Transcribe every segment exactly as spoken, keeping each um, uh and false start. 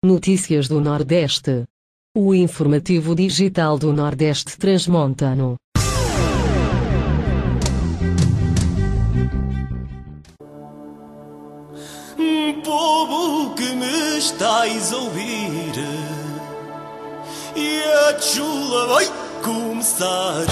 Notícias do Nordeste. O informativo digital do Nordeste Transmontano. Povo que me estáis a ouvir, e a chula vai começar.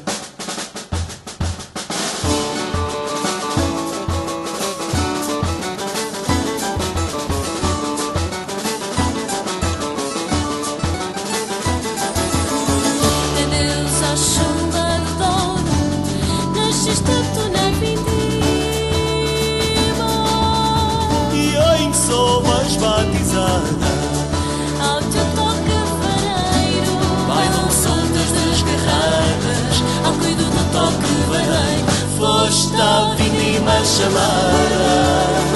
Adeus à chuva de Douro, nasceste tu na vindima, E em somas batizada, ao teu toque vareiro, bailam soltas desgarradas, ao cuido do toque vareiro, foste a vindima chamada.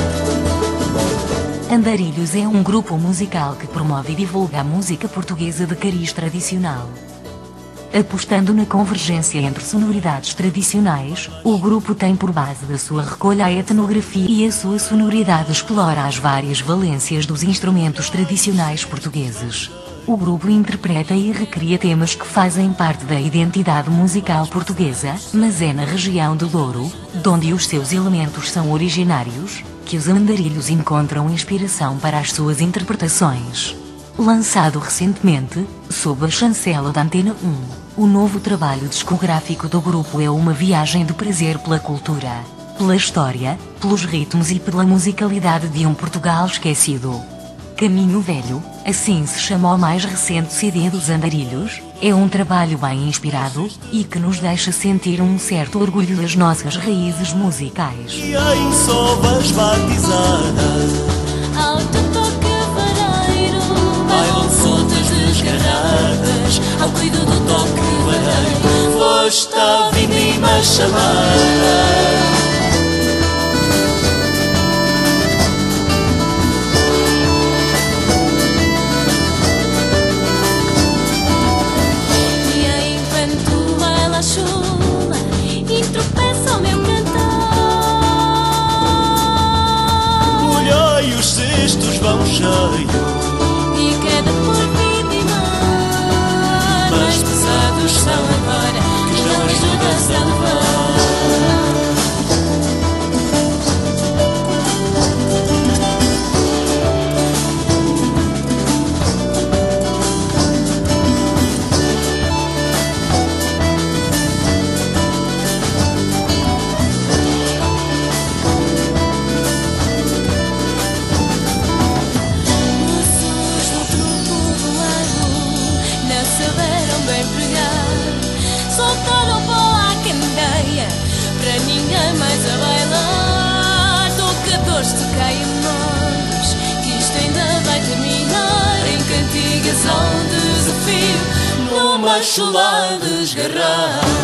Andarilhos é um grupo musical que promove e divulga a música portuguesa de cariz tradicional. Apostando na convergência entre sonoridades tradicionais, o grupo tem por base da sua recolha a etnografia e a sua sonoridade explora as várias valências dos instrumentos tradicionais portugueses. O grupo interpreta e recria temas que fazem parte da identidade musical portuguesa, mas é na região do Douro, donde os seus elementos são originários, que os andarilhos encontram inspiração para as suas interpretações. Lançado recentemente, sob a chancela da Antena um, o novo trabalho discográfico do grupo é uma viagem de prazer pela cultura, pela história, pelos ritmos e pela musicalidade de um Portugal esquecido. Caminho Velho, assim se chama o mais recente C D dos Andarilhos, é um trabalho bem inspirado, e que nos deixa sentir um certo orgulho das nossas raízes musicais. E em sovas batizadas, ao teu toque vareiro, bailam soltas desgarradas, ao cuido do toque vareiro, foste a vindima chamada. e enquanto ela chula e tropeça o meu cantar, Olhai, os cestos vão cheios, e queda por vindima, mas pesados são agora que não ajudas a levar. moços do truco do lago não souberam bem pregar, soltaram pó à candeia para ninguém mais a bailar. Tocadores, tocai em nós, que isto ainda vai terminar em cantigas ao desafio, Numa chulada desgarrada.